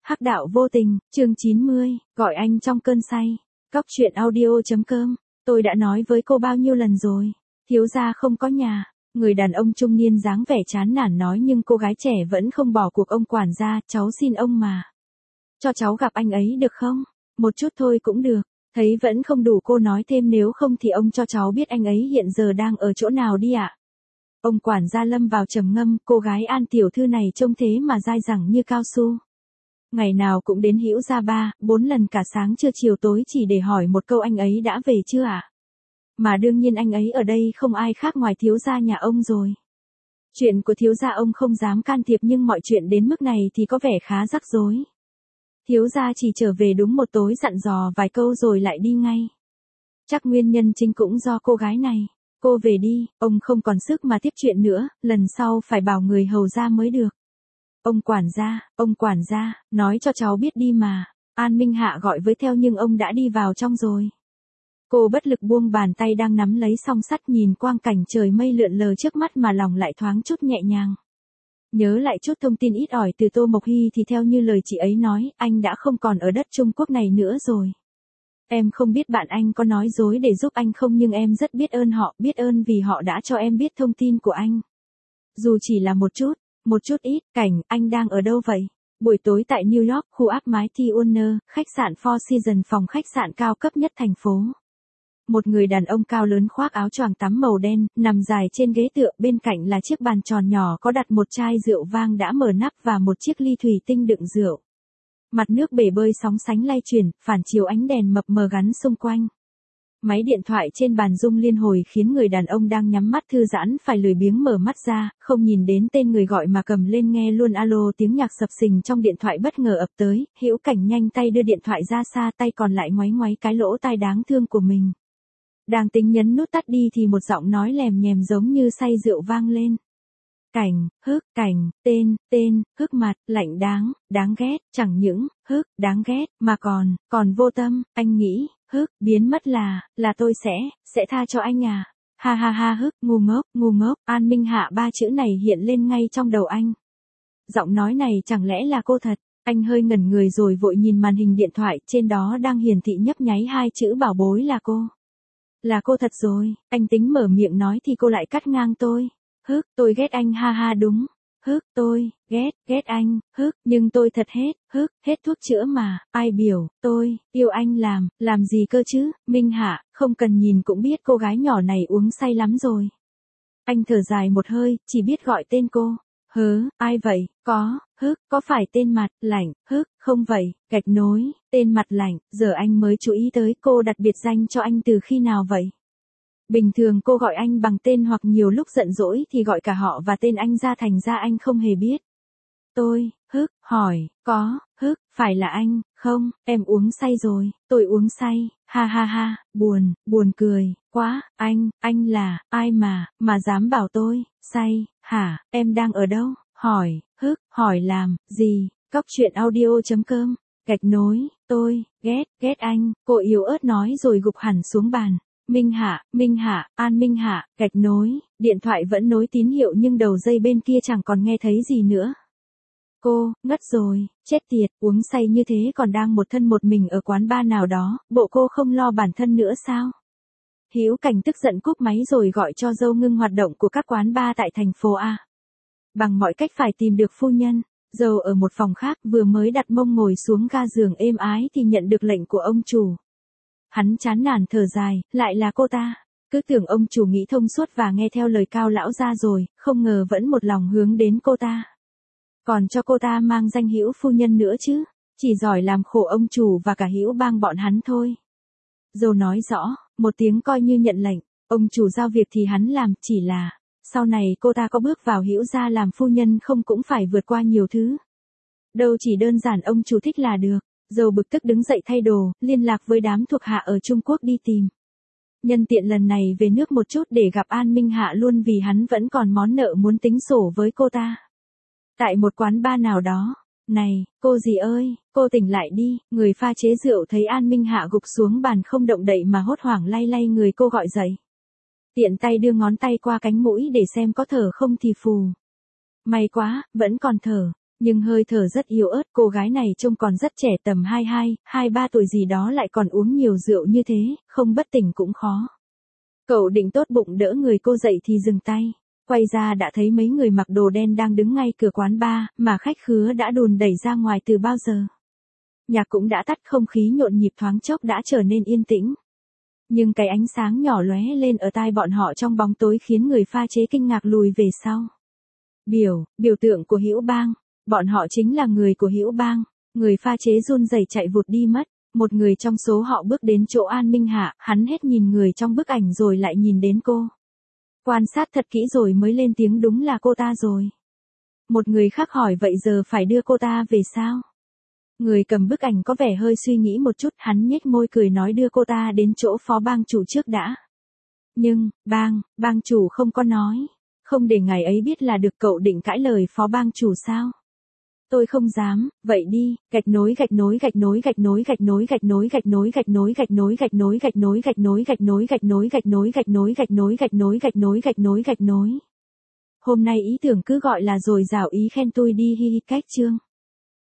Hắc đạo vô tình, chương 90, gọi anh trong cơn say. Cóc truyện audio.com. Tôi đã nói với cô bao nhiêu lần rồi. Thiếu gia không có nhà. Người đàn ông trung niên dáng vẻ chán nản nói, nhưng cô gái trẻ vẫn không bỏ cuộc. Ông quản gia, cháu xin ông mà. Cho cháu gặp anh ấy được không? Một chút thôi cũng được. Thấy vẫn không đủ, cô nói thêm, nếu không thì ông cho cháu biết anh ấy hiện giờ đang ở chỗ nào đi ạ. Ông quản gia lâm vào trầm ngâm. Cô gái An tiểu thư này trông thế mà dai dẳng như cao su. Ngày nào cũng đến Hữu Gia 3-4 lần, cả sáng trưa chiều tối, chỉ để hỏi một câu, anh ấy đã về chưa ạ? Mà đương nhiên anh ấy ở đây không ai khác ngoài thiếu gia nhà ông rồi. Chuyện của thiếu gia ông không dám can thiệp, nhưng mọi chuyện đến mức này thì có vẻ khá rắc rối. Thiếu gia chỉ trở về đúng một tối, dặn dò vài câu rồi lại đi ngay. Chắc nguyên nhân chính cũng do cô gái này. Cô về đi, ông không còn sức mà tiếp chuyện nữa, lần sau phải bảo người hầu ra mới được. Ông quản gia, nói cho cháu biết đi mà. An Minh Hạ gọi với theo, nhưng ông đã đi vào trong rồi. Cô bất lực buông bàn tay đang nắm lấy song sắt, nhìn quang cảnh trời mây lượn lờ trước mắt mà lòng lại thoáng chút nhẹ nhàng. Nhớ lại chút thông tin ít ỏi từ Tô Mộc Hy thì theo như lời chị ấy nói, anh đã không còn ở đất Trung Quốc này nữa rồi. Em không biết bạn anh có nói dối để giúp anh không, nhưng em rất biết ơn họ, biết ơn vì họ đã cho em biết thông tin của anh. Dù chỉ là một chút ít. Cảnh, anh đang ở đâu vậy? Buổi tối tại New York, khu áp mái T. Warner, khách sạn Four Seasons, phòng khách sạn cao cấp nhất thành phố. Một người đàn ông cao lớn khoác áo choàng tắm màu đen, nằm dài trên ghế tựa, bên cạnh là chiếc bàn tròn nhỏ có đặt một chai rượu vang đã mở nắp và một chiếc ly thủy tinh đựng rượu. Mặt nước bể bơi sóng sánh lay chuyển, phản chiếu ánh đèn mập mờ gắn xung quanh. Máy điện thoại trên bàn rung liên hồi, khiến người đàn ông đang nhắm mắt thư giãn phải lười biếng mở mắt ra, không nhìn đến tên người gọi mà cầm lên nghe luôn. Alo, tiếng nhạc sập sình trong điện thoại bất ngờ ập tới. Hữu Cảnh nhanh tay đưa điện thoại ra xa, tay còn lại ngoáy ngoáy cái lỗ tai đáng thương của mình. Đang tính nhấn nút tắt đi thì một giọng nói lèm nhèm giống như say rượu vang lên. Cảnh, tên, hức mặt, lạnh đáng ghét, chẳng những, đáng ghét, mà còn vô tâm, anh nghĩ, biến mất là tôi sẽ tha cho anh à. Ha ha ha, ngu ngốc, An Minh Hạ, ba chữ này hiện lên ngay trong đầu anh. Giọng nói này chẳng lẽ là cô thật? Anh hơi ngẩn người rồi vội nhìn màn hình điện thoại, trên đó đang hiển thị nhấp nháy hai chữ bảo bối là cô. Là cô thật rồi, anh tính mở miệng nói thì cô lại cắt ngang tôi. Tôi ghét anh, ha ha đúng. Tôi, ghét anh, nhưng tôi thật hết thuốc chữa mà, ai biểu, tôi, yêu anh làm gì cơ chứ, Minh Hạ, không cần nhìn cũng biết cô gái nhỏ này uống say lắm rồi. Anh thở dài một hơi, chỉ biết gọi tên cô. Ai vậy, có phải tên Mặt Lạnh, không vậy, gạch nối, tên Mặt Lạnh, giờ anh mới chú ý tới cô đặt biệt danh cho anh từ khi nào vậy? Bình thường cô gọi anh bằng tên, hoặc nhiều lúc giận dỗi thì gọi cả họ và tên anh ra, thành ra anh không hề biết. Tôi, hỏi, phải là anh, không, em uống say rồi, tôi uống say, ha ha ha, buồn cười, quá, anh là, ai mà dám bảo tôi, say, hả, em đang ở đâu, hỏi làm, gì, Cóc truyện audio.com, gạch nối, tôi, ghét anh, cô yếu ớt nói rồi gục hẳn xuống bàn. Minh Hạ, An Minh Hạ, gạch nối, điện thoại vẫn nối tín hiệu nhưng đầu dây bên kia chẳng còn nghe thấy gì nữa. Cô, ngất rồi, chết tiệt, uống say như thế còn đang một thân một mình ở quán bar nào đó, bộ cô không lo bản thân nữa sao? Hữu Cảnh tức giận cúp máy rồi gọi cho dâu ngưng hoạt động của các quán bar tại thành phố A. Bằng mọi cách phải tìm được phu nhân. Dâu ở một phòng khác vừa mới đặt mông ngồi xuống ga giường êm ái thì nhận được lệnh của ông chủ. Hắn chán nản thở dài, lại là cô ta. Cứ tưởng ông chủ nghĩ thông suốt và nghe theo lời Cao lão gia rồi, không ngờ vẫn một lòng hướng đến cô ta. Còn cho cô ta mang danh Hữu phu nhân nữa chứ, chỉ giỏi làm khổ ông chủ và cả Hữu bang bọn hắn thôi. Dâu nói rõ, một tiếng coi như nhận lệnh, ông chủ giao việc thì hắn làm, chỉ là, sau này cô ta có bước vào Hữu gia làm phu nhân không cũng phải vượt qua nhiều thứ. Đâu chỉ đơn giản ông chủ thích là được. Dâu bực tức đứng dậy thay đồ, liên lạc với đám thuộc hạ ở Trung Quốc đi tìm. Nhân tiện lần này về nước một chút để gặp An Minh Hạ luôn, vì hắn vẫn còn món nợ muốn tính sổ với cô ta. Tại một quán bar nào đó. Này, cô dì ơi, cô tỉnh lại đi. Người pha chế rượu thấy An Minh Hạ gục xuống bàn không động đậy mà hốt hoảng lay lay người cô gọi dậy. Tiện tay đưa ngón tay qua cánh mũi để xem có thở không thì phù. May quá, vẫn còn thở. Nhưng hơi thở rất yếu ớt, cô gái này trông còn rất trẻ, tầm 23 tuổi gì đó, lại còn uống nhiều rượu như thế, không bất tỉnh cũng khó. Cậu định tốt bụng đỡ người cô dậy thì dừng tay. Quay ra đã thấy mấy người mặc đồ đen đang đứng ngay cửa quán bar, mà khách khứa đã đùn đẩy ra ngoài từ bao giờ. Nhạc cũng đã tắt, không khí nhộn nhịp thoáng chốc đã trở nên yên tĩnh. Nhưng cái ánh sáng nhỏ lóe lên ở tai bọn họ trong bóng tối khiến người pha chế kinh ngạc lùi về sau. Biểu tượng của Hữu Bang. Bọn họ chính là người của Hữu Bang. Người pha chế run rẩy chạy vụt đi mất. Một người trong số họ bước đến chỗ An Minh Hạ, hắn hết nhìn người trong bức ảnh rồi lại nhìn đến cô. Quan sát thật kỹ rồi mới lên tiếng, đúng là cô ta rồi. Một người khác hỏi, vậy giờ phải đưa cô ta về sao? Người cầm bức ảnh có vẻ hơi suy nghĩ một chút, hắn nhếch môi cười nói đưa cô ta đến chỗ phó bang chủ trước đã. Nhưng, bang chủ không có nói. Không để ngài ấy biết là được. Cậu định cãi lời phó bang chủ sao? Tôi không dám. Vậy đi. Gạch nối. Hôm nay ý tưởng cứ gọi là dồi dào ý khen tôi đi, hi hi. Cách chương